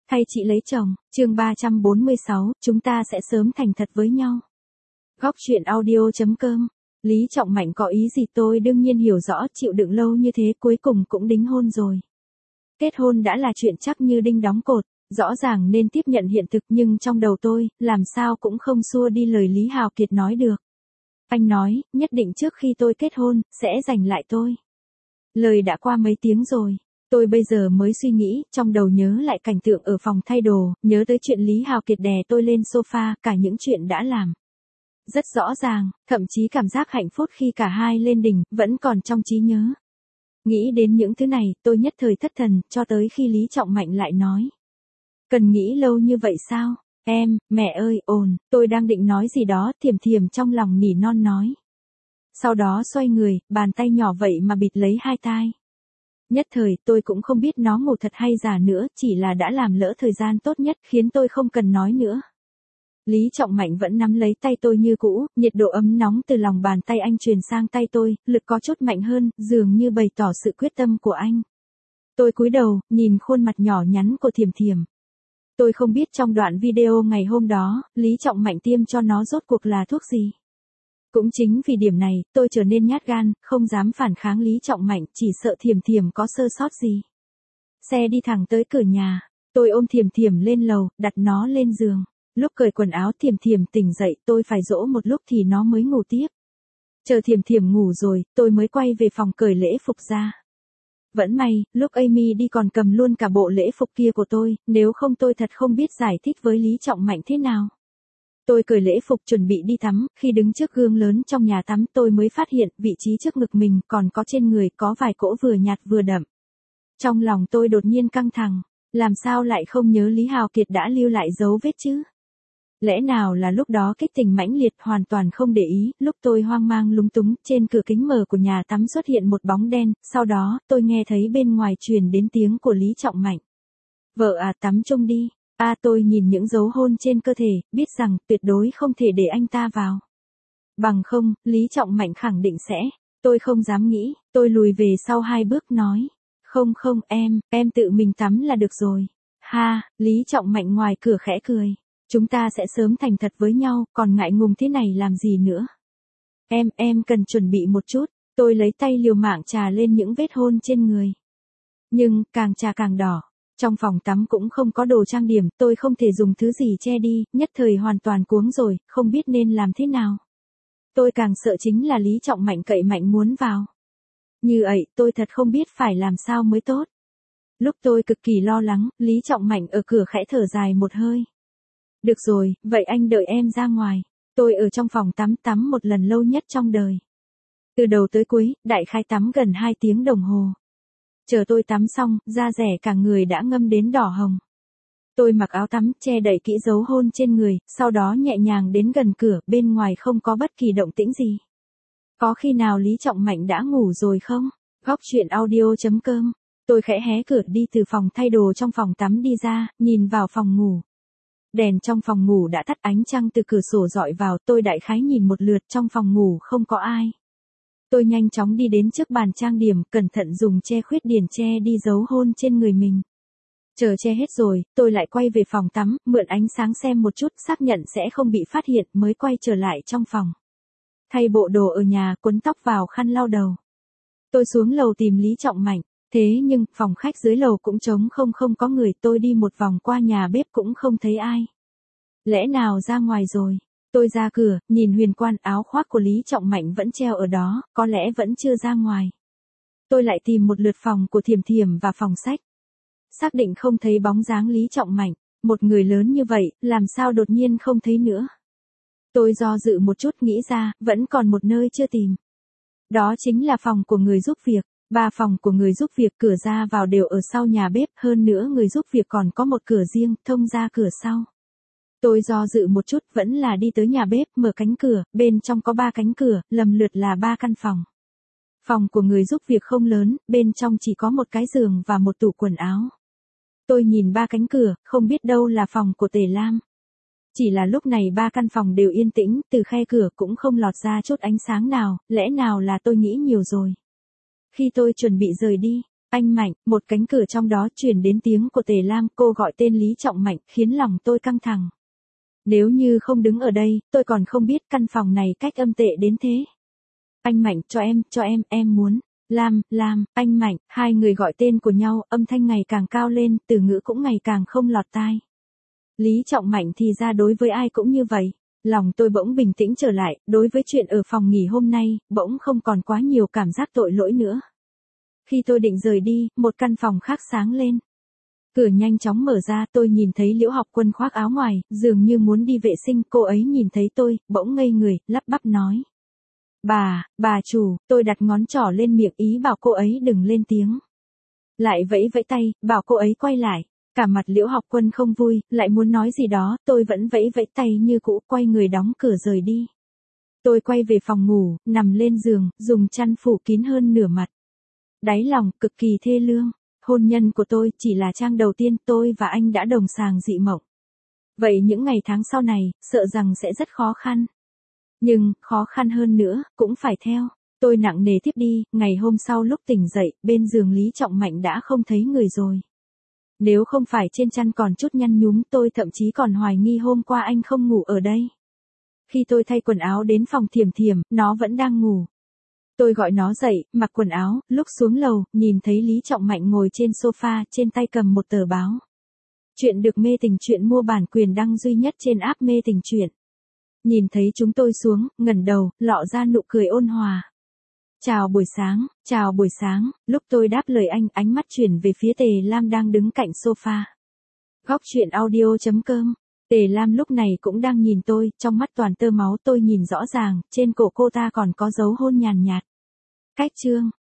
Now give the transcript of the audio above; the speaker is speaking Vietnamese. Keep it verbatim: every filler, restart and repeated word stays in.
Thay chị lấy chồng, chương ba trăm bốn mươi sáu, chúng ta sẽ sớm thành thật với nhau. Góc truyện audio chấm com. Lý Trọng Mạnh có ý gì tôi đương nhiên hiểu rõ, chịu đựng lâu như thế cuối cùng cũng đính hôn rồi. Kết hôn đã là chuyện chắc như đinh đóng cột, rõ ràng nên tiếp nhận hiện thực, nhưng trong đầu tôi, làm sao cũng không xua đi lời Lý Hào Kiệt nói được. Anh nói, nhất định trước khi tôi kết hôn, sẽ giành lại tôi. Lời đã qua mấy tiếng rồi. Tôi bây giờ mới suy nghĩ, trong đầu nhớ lại cảnh tượng ở phòng thay đồ, nhớ tới chuyện Lý Hào Kiệt đè tôi lên sofa, cả những chuyện đã làm. Rất rõ ràng, thậm chí cảm giác hạnh phúc khi cả hai lên đỉnh, vẫn còn trong trí nhớ. Nghĩ đến những thứ này, tôi nhất thời thất thần, cho tới khi Lý Trọng Mạnh lại nói. Cần nghĩ lâu như vậy sao? Em, mẹ ơi, ồn, tôi đang định nói gì đó, Thiểm Thiểm trong lòng nỉ non nói. Sau đó xoay người, bàn tay nhỏ vậy mà bịt lấy hai tai. Nhất thời, tôi cũng không biết nó ngủ thật hay giả nữa, chỉ là đã làm lỡ thời gian tốt nhất, khiến tôi không cần nói nữa. Lý Trọng Mạnh vẫn nắm lấy tay tôi như cũ, nhiệt độ ấm nóng từ lòng bàn tay anh truyền sang tay tôi, lực có chút mạnh hơn, dường như bày tỏ sự quyết tâm của anh. Tôi cúi đầu, nhìn khuôn mặt nhỏ nhắn của Thiểm Thiểm. Tôi không biết trong đoạn video ngày hôm đó, Lý Trọng Mạnh tiêm cho nó rốt cuộc là thuốc gì. Cũng chính vì điểm này, tôi trở nên nhát gan, không dám phản kháng Lý Trọng Mạnh, chỉ sợ Thiểm Thiểm có sơ sót gì. Xe đi thẳng tới cửa nhà, tôi ôm Thiểm Thiểm lên lầu, đặt nó lên giường. Lúc cởi quần áo Thiểm Thiểm tỉnh dậy, tôi phải dỗ một lúc thì nó mới ngủ tiếp. Chờ Thiểm Thiểm ngủ rồi, tôi mới quay về phòng cởi lễ phục ra. Vẫn may, lúc Amy đi còn cầm luôn cả bộ lễ phục kia của tôi, nếu không tôi thật không biết giải thích với Lý Trọng Mạnh thế nào. Tôi cởi lễ phục chuẩn bị đi tắm, khi đứng trước gương lớn trong nhà tắm tôi mới phát hiện vị trí trước ngực mình còn có trên người có vài cỗ vừa nhạt vừa đậm. Trong lòng tôi đột nhiên căng thẳng, làm sao lại không nhớ Lý Hào Kiệt đã lưu lại dấu vết chứ? Lẽ nào là lúc đó kích tình mãnh liệt hoàn toàn không để ý, lúc tôi hoang mang lúng túng, trên cửa kính mở của nhà tắm xuất hiện một bóng đen, sau đó tôi nghe thấy bên ngoài truyền đến tiếng của Lý Trọng Mạnh. Vợ à, tắm chung đi. A à, tôi nhìn những dấu hôn trên cơ thể, biết rằng tuyệt đối không thể để anh ta vào. Bằng không, Lý Trọng Mạnh khẳng định sẽ. Tôi không dám nghĩ, tôi lùi về sau hai bước nói. Không không em, em tự mình tắm là được rồi. Ha, Lý Trọng Mạnh ngoài cửa khẽ cười. Chúng ta sẽ sớm thành thật với nhau, còn ngại ngùng thế này làm gì nữa. Em, em cần chuẩn bị một chút. Tôi lấy tay liều mạng chà lên những vết hôn trên người. Nhưng, càng chà càng đỏ. Trong phòng tắm cũng không có đồ trang điểm, tôi không thể dùng thứ gì che đi, nhất thời hoàn toàn cuống rồi, không biết nên làm thế nào. Tôi càng sợ chính là Lý Trọng Mạnh cậy mạnh muốn vào. Như vậy, tôi thật không biết phải làm sao mới tốt. Lúc tôi cực kỳ lo lắng, Lý Trọng Mạnh ở cửa khẽ thở dài một hơi. Được rồi, vậy anh đợi em ra ngoài. Tôi ở trong phòng tắm tắm một lần lâu nhất trong đời. Từ đầu tới cuối, đại khái tắm gần hai tiếng đồng hồ. Chờ tôi tắm xong, da rẻ cả người đã ngâm đến đỏ hồng. Tôi mặc áo tắm, che đậy kỹ dấu hôn trên người, sau đó nhẹ nhàng đến gần cửa, bên ngoài không có bất kỳ động tĩnh gì. Có khi nào Lý Trọng Mạnh đã ngủ rồi không? Góc truyện audio chấm com. Tôi khẽ hé cửa đi từ phòng thay đồ trong phòng tắm đi ra, nhìn vào phòng ngủ. Đèn trong phòng ngủ đã tắt, ánh trăng từ cửa sổ dọi vào, tôi đại khái nhìn một lượt trong phòng ngủ không có ai. Tôi nhanh chóng đi đến trước bàn trang điểm, cẩn thận dùng che khuyết điển che đi dấu hôn trên người mình. Chờ che hết rồi, tôi lại quay về phòng tắm, mượn ánh sáng xem một chút, xác nhận sẽ không bị phát hiện, mới quay trở lại trong phòng. Thay bộ đồ ở nhà, quấn tóc vào khăn lau đầu. Tôi xuống lầu tìm Lý Trọng Mạnh, thế nhưng, phòng khách dưới lầu cũng trống không không có người, tôi đi một vòng qua nhà bếp cũng không thấy ai. Lẽ nào ra ngoài rồi? Tôi ra cửa, nhìn huyền quan, áo khoác của Lý Trọng Mạnh vẫn treo ở đó, có lẽ vẫn chưa ra ngoài. Tôi lại tìm một lượt phòng của Thiểm Thiểm và phòng sách. Xác định không thấy bóng dáng Lý Trọng Mạnh, một người lớn như vậy, làm sao đột nhiên không thấy nữa. Tôi do dự một chút nghĩ ra, vẫn còn một nơi chưa tìm. Đó chính là phòng của người giúp việc. Ba phòng của người giúp việc cửa ra vào đều ở sau nhà bếp, hơn nữa người giúp việc còn có một cửa riêng, thông ra cửa sau. Tôi do dự một chút, vẫn là đi tới nhà bếp, mở cánh cửa, bên trong có ba cánh cửa, lầm lượt là ba căn phòng. Phòng của người giúp việc không lớn, bên trong chỉ có một cái giường và một tủ quần áo. Tôi nhìn ba cánh cửa, không biết đâu là phòng của Tề Lam. Chỉ là lúc này ba căn phòng đều yên tĩnh, từ khe cửa cũng không lọt ra chút ánh sáng nào, lẽ nào là tôi nghĩ nhiều rồi. Khi tôi chuẩn bị rời đi, Anh Mạnh, một cánh cửa trong đó truyền đến tiếng của Tề Lam, cô gọi tên Lý Trọng Mạnh, khiến lòng tôi căng thẳng. Nếu như không đứng ở đây, tôi còn không biết căn phòng này cách âm tệ đến thế. Anh Mạnh, cho em, cho em, em muốn. Lam, Lam, anh Mạnh, hai người gọi tên của nhau, âm thanh ngày càng cao lên, từ ngữ cũng ngày càng không lọt tai. Lý Trọng Mạnh thì ra đối với ai cũng như vậy. Lòng tôi bỗng bình tĩnh trở lại, đối với chuyện ở phòng nghỉ hôm nay, bỗng không còn quá nhiều cảm giác tội lỗi nữa. Khi tôi định rời đi, một căn phòng khác sáng lên. Cửa nhanh chóng mở ra, tôi nhìn thấy Liễu Học Quân khoác áo ngoài, dường như muốn đi vệ sinh, cô ấy nhìn thấy tôi, bỗng ngây người, lắp bắp nói. Bà, bà chủ, tôi đặt ngón trỏ lên miệng ý bảo cô ấy đừng lên tiếng. Lại vẫy vẫy tay, bảo cô ấy quay lại. Cả mặt Liễu Học Quân không vui, lại muốn nói gì đó, tôi vẫn vẫy vẫy tay như cũ, quay người đóng cửa rời đi. Tôi quay về phòng ngủ, nằm lên giường, dùng chăn phủ kín hơn nửa mặt. Đáy lòng, cực kỳ thê lương. Hôn nhân của tôi chỉ là trang đầu tiên, tôi và anh đã đồng sàng dị mộng. Vậy những ngày tháng sau này, sợ rằng sẽ rất khó khăn. Nhưng, khó khăn hơn nữa, cũng phải theo. Tôi nặng nề tiếp đi, ngày hôm sau lúc tỉnh dậy, bên giường Lý Trọng Mạnh đã không thấy người rồi. Nếu không phải trên chăn còn chút nhăn nhúm, tôi thậm chí còn hoài nghi hôm qua anh không ngủ ở đây. Khi tôi thay quần áo đến phòng Thiểm Thiểm, nó vẫn đang ngủ. Tôi gọi nó dậy, mặc quần áo, lúc xuống lầu, nhìn thấy Lý Trọng Mạnh ngồi trên sofa, trên tay cầm một tờ báo. Chuyện được mê tình chuyện mua bản quyền đăng duy nhất trên app mê tình chuyện. Nhìn thấy chúng tôi xuống, ngẩng đầu, lọ ra nụ cười ôn hòa. Chào buổi sáng, chào buổi sáng, lúc tôi đáp lời anh, ánh mắt chuyển về phía Tề Lam đang đứng cạnh sofa. Góc truyện audio chấm com. Tề Lam lúc này cũng đang nhìn tôi, trong mắt toàn tơ máu, tôi nhìn rõ ràng, trên cổ cô ta còn có dấu hôn nhàn nhạt. Cách chương.